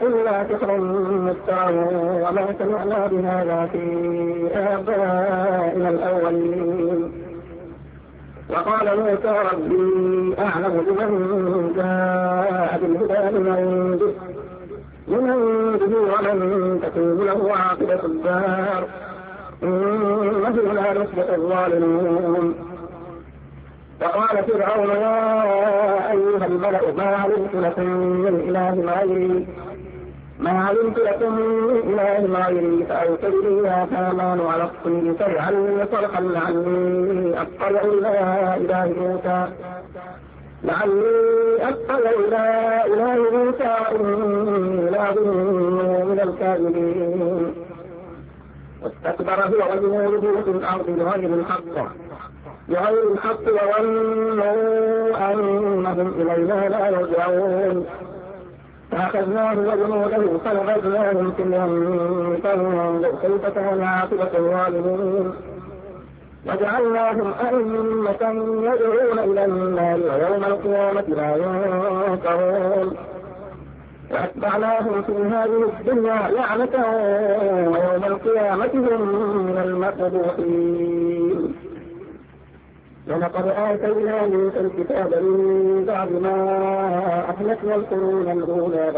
إلا سحر مفترى وما سمعنا بهذا في آبائنا الأولين. وقال موسى ربي أعلم بمن جاء بالهدى من عنده ومن تكون له عاقبة الدار إنه لا يفلح الظالمون. وقال فرعون يا أيها الملأ ما علمت لكم من إله غيري فأوقد لي يا هامان على الطين فاجعل صرحا لعلي أطلع إلى إله موسى إني لأظنه من الكاذبين. واستكبر هو وجنوده في الأرض بغير الحق وظنوا أنهم إلينا لا يرجعون فأخذناه وجنوده فنبذناهم في اليم فانظر كيف كان عاقبة الظالمين. وجعلناهم أئمة يدعون إلى النار ويوم القيامة لا ينصرون. وأتبعناهم في هذه الدنيا لعنة ويوم القيامة هم من المقبوحين. ولقد آتينا موسى الكتاب من بعد ما أهلكنا القرون الأولى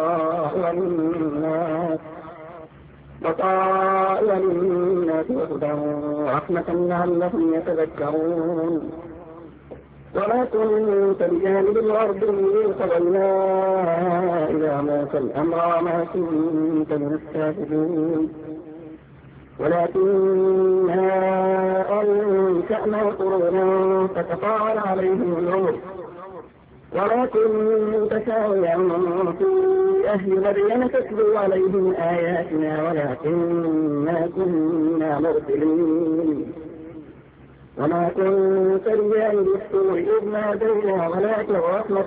بصائر للناس وهدى ورحمة لعلهم يتذكرون. وما كنت بجانب الأرض إذ قضينا إلى موسى الأمر وما كنت من الشاهدين ولكننا أنشأنا قرونا فتطاول عليهم العمر وما كنت ساويا في أهل مدين تتلو عليهم آياتنا ولكننا كنا مرسلين. وما كنت بجانب الطور إذ نادينا ولكن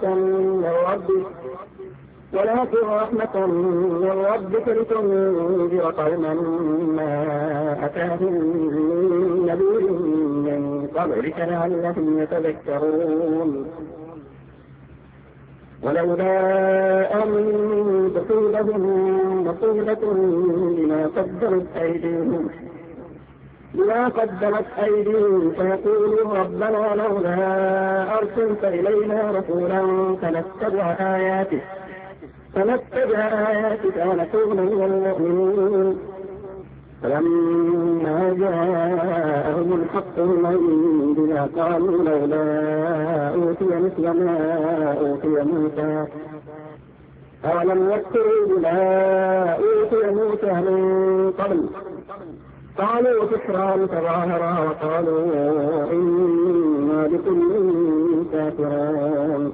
رحمة من ربك لتنذر قوما ما أتاهم من نذير من قبلك لعلهم يتذكرون. ولولا أن تصيبهم مصيبة بما قدمت أيديهم فيقولوا ربنا لولا أرسلت إلينا رسولا فنتبع آياتك ونكون من المؤمنين. فلما جاءهم الحق من عندنا قالوا لولا أوتي مثل ما أوتي موسى أولم يكفروا بما أوتي موسى من قبل قالوا سحران تظاهرا وقالوا إنا بكل كافرون.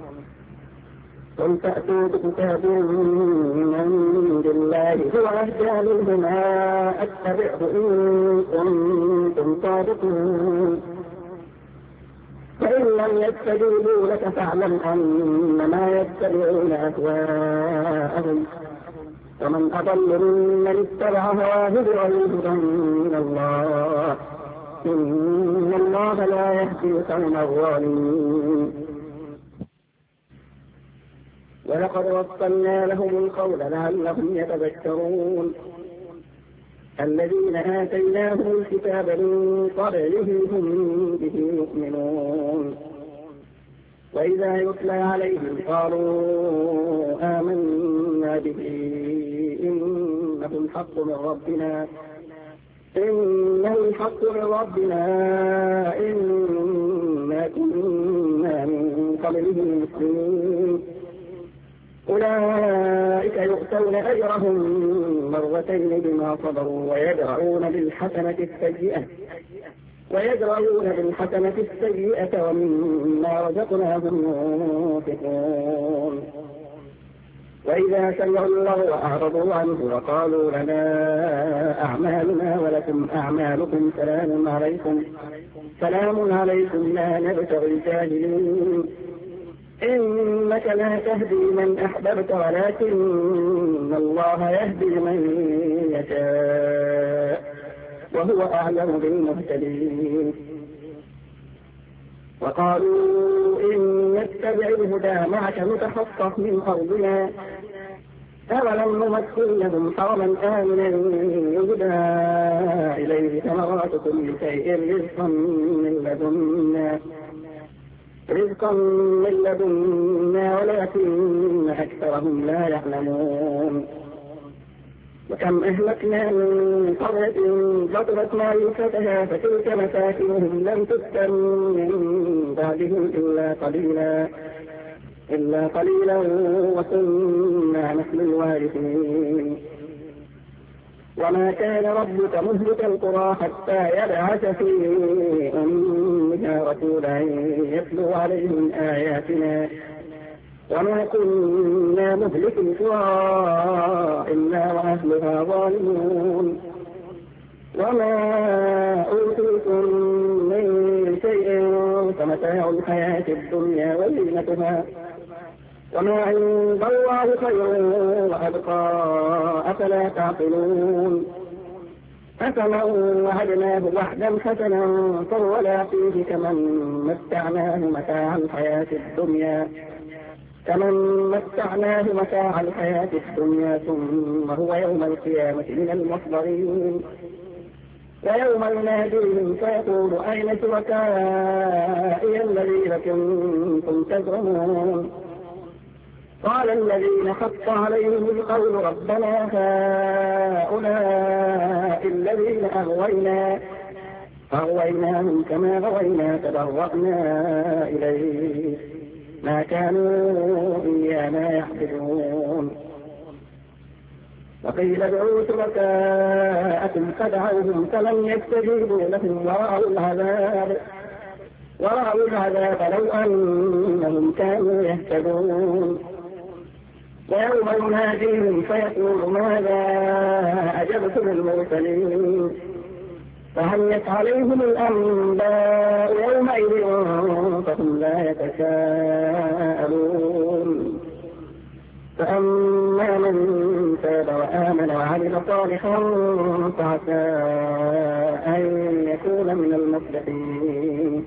قل فأتوا بكتاب من عند الله هو أهدى منهما أتبعه إن كنتم صادقين. فإن لم يستجيبوا لك فاعلم أنما يتبعون أهواءهم ومن أضل ممن اتبع هواه بغير هدى من الله إن الله لا يهدي القوم الظالمين. ولقد وصلنا لهم القول لعلهم يتذكرون. الذين آتيناهم الكتاب من قبله هم به يؤمنون. وإذا يتلى عليهم قالوا آمنا به إنه الحق من ربنا إنا كنا من قبله مسلمين. أولئك يؤتون أجرهم مرتين بما صبروا ويدرؤون بالحسنة السيئة ومما رزقناهم ينفقون. وإذا سمعوا اللغو أعرضوا عنه وقالوا لنا أعمالنا ولكم أعمالكم سلام عليكم لا نبتغي الجاهلين. إنك لا تهدي من أحببت ولكن الله يهدي من يشاء وهو أعلم بالمهتدين. وقالوا إن نتبع الهدى معك نتخطف من أرضنا أولم نمثل لهم حرما آمنا يهدى إليه ثمرات كل شيء رزقا من لدنا ولكن أكثرهم لا يعلمون. وكم أهلكنا من قرية بطرت معيشتها فتلك مساكنهم لم تسكن من بعدهم إلا قليلا وكنا نحن الوارثين. وما كان ربك مهلك القرى حتى يبعث في أمها رسولا يتلو عليهم آياتنا وما كنا مهلك القرى إلا وأهلها ظالمون. وما أوتيتم من شيء فمتاع الحياة الدنيا وزينتها وما عند الله خير وأبقى أفلا تعقلون. أفمن وعدناه وعدا حسنا فهو لاقيه كمن متعناه متاع الحياة الدنيا ثم هو يوم القيامة من المحضرين. ويوم يناديهم فيقول أين شركائي الذين كنتم تزعمون قال الذين حق عليهم القول ربنا هؤلاء الذين أغويناهم كما غوينا تبرأنا إليه ما كانوا إيانا يعبدون. وقيل ادعوا شركاءكم فدعوهم فلم يستجيبوا لهم ورأوا العذاب لو أنهم كانوا يهتدون. ويوم يناديهم فيقول ماذا أجبتم المرسلين فهمت عليهم الأنباء يومئذ فهم لا يتساءلون. فأما من تاب وآمن وعمل صالحا فعسى أن يكون من المفلحين.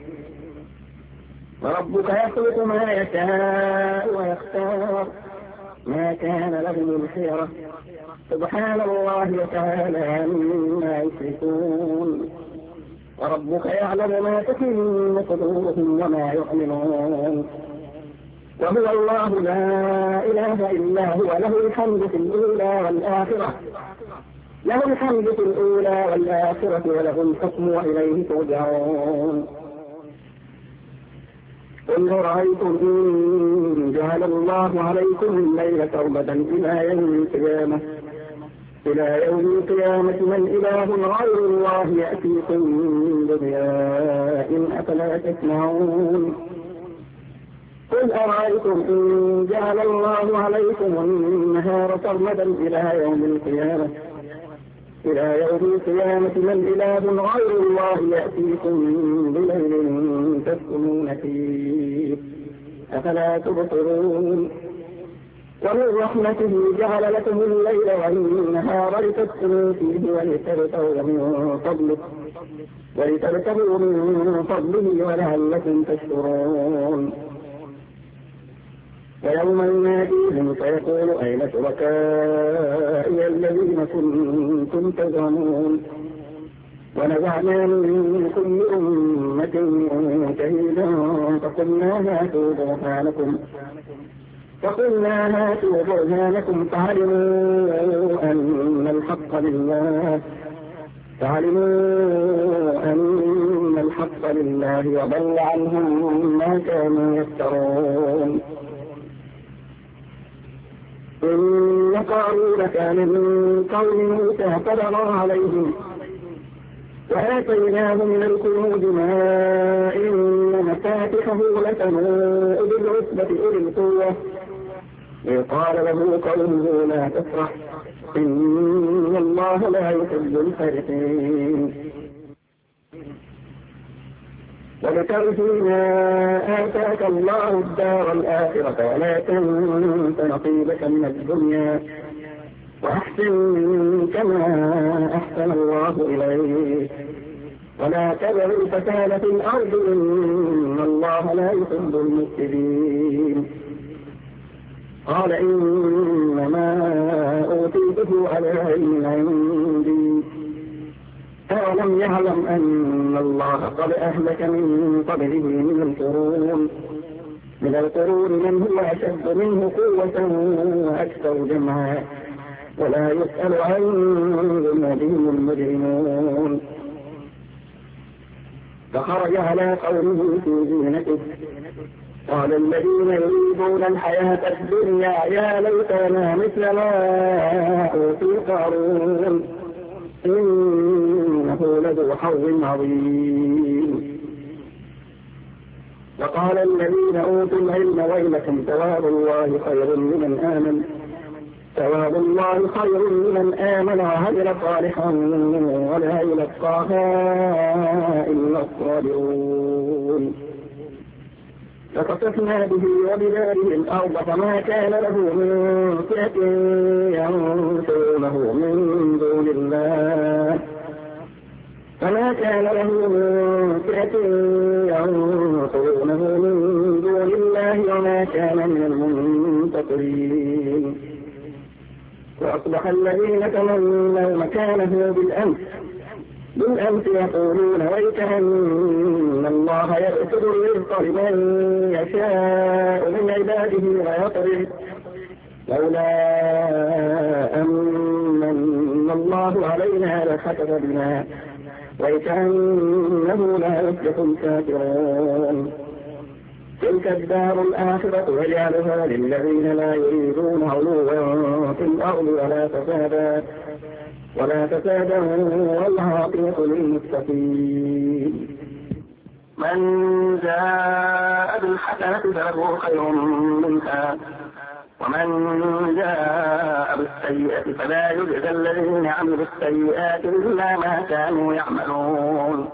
وربك يخلق ما يشاء ويختار ما كان لهم الخيرة سبحان الله وتعالى عما يشركون. وربك يعلم ما تكن صدورهم وما يعلنون. وهو الله لا إله إلا هو له الحمد في الأولى والآخرة وله الحكم وإليه ترجعون. قل رأيتم إن جعل الله عليكم الليل سرمدا إلى يوم القيامة من إله غير الله يأتيكم بضياء أفلا تسمعون. قل أرأيتم إن جعل الله عليكم النهار سرمدا إلى يوم القيامة من إله غير الله يأتيكم بليل تسكنون فيه أفلا تبصرون. ومن رحمته جعل لكم الليل والنهار لتسكنوا فيه ولتبتغوا من فضله ولعلكم تشكرون. ويوم يناديهم فيقول أين شركائي الذين كنتم تزعمون ونزعنا من كل أمة شهيدا فقلنا هاتوا برهانكم فعلموا أن الحق لله وضل عنهم ما كانوا يفترون. إن قارون كان من قوم موسى فبغى عليهم وآتيناه من الكنوز ما إن مفاتحه لتنوء بالعصبة أولي القوة إذ قال له قومه لا تفرح إن الله لا يحب الفرحين. وابتغ فيما آتاك الله الدار الآخرة ولا تنس نصيبك من الدنيا وأحسن كما أحسن الله إليك ولا تبغ الفساد في الأرض إن الله لا يحب المفسدين. قال إنما على علم عندي أولم يعلم أن الله قد أهلك من قبله من القرون من هو أشد منه قوة وأكثر جمعا ولا يسأل عن ذنوبهم المجرمون. فخرج على قومه في زينته قال الذين يريدون الحياة الدنيا يا ليتنا مثل ما أوتي قارون إنه لذو حظ عظيم. وقال الذين أوتوا العلم ويلكم ثواب الله خير لمن آمن وعمل صالحا ولا يلقاها إلا الصابرون. فخسفنا به وبداره الأرض فما كان له من فئة ينصرونه من دون الله وما كان من المنتصرين. وأصبح الذين تمنوا مكانه بالأمس يقولون ويكأن الله يبسط الرزق لمن يشاء من عباده ويقدر لولا أمن الله علينا لخسف بنا ويكأنه لا يفلح الكافرون. تلك الدار الآخرة يجعلها للذين لا يريدون علوا في الأرض ولا فسادا والعاقبة للمتقين. من جاء بالحسنة فله خير منها ومن جاء بالسيئة فلا يجزى الذين عملوا السيئات إلا ما كانوا يعملون.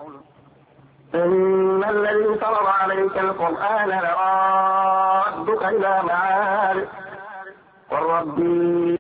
إن الذي فرض عليك القرآن لرادك إلى معاد والرب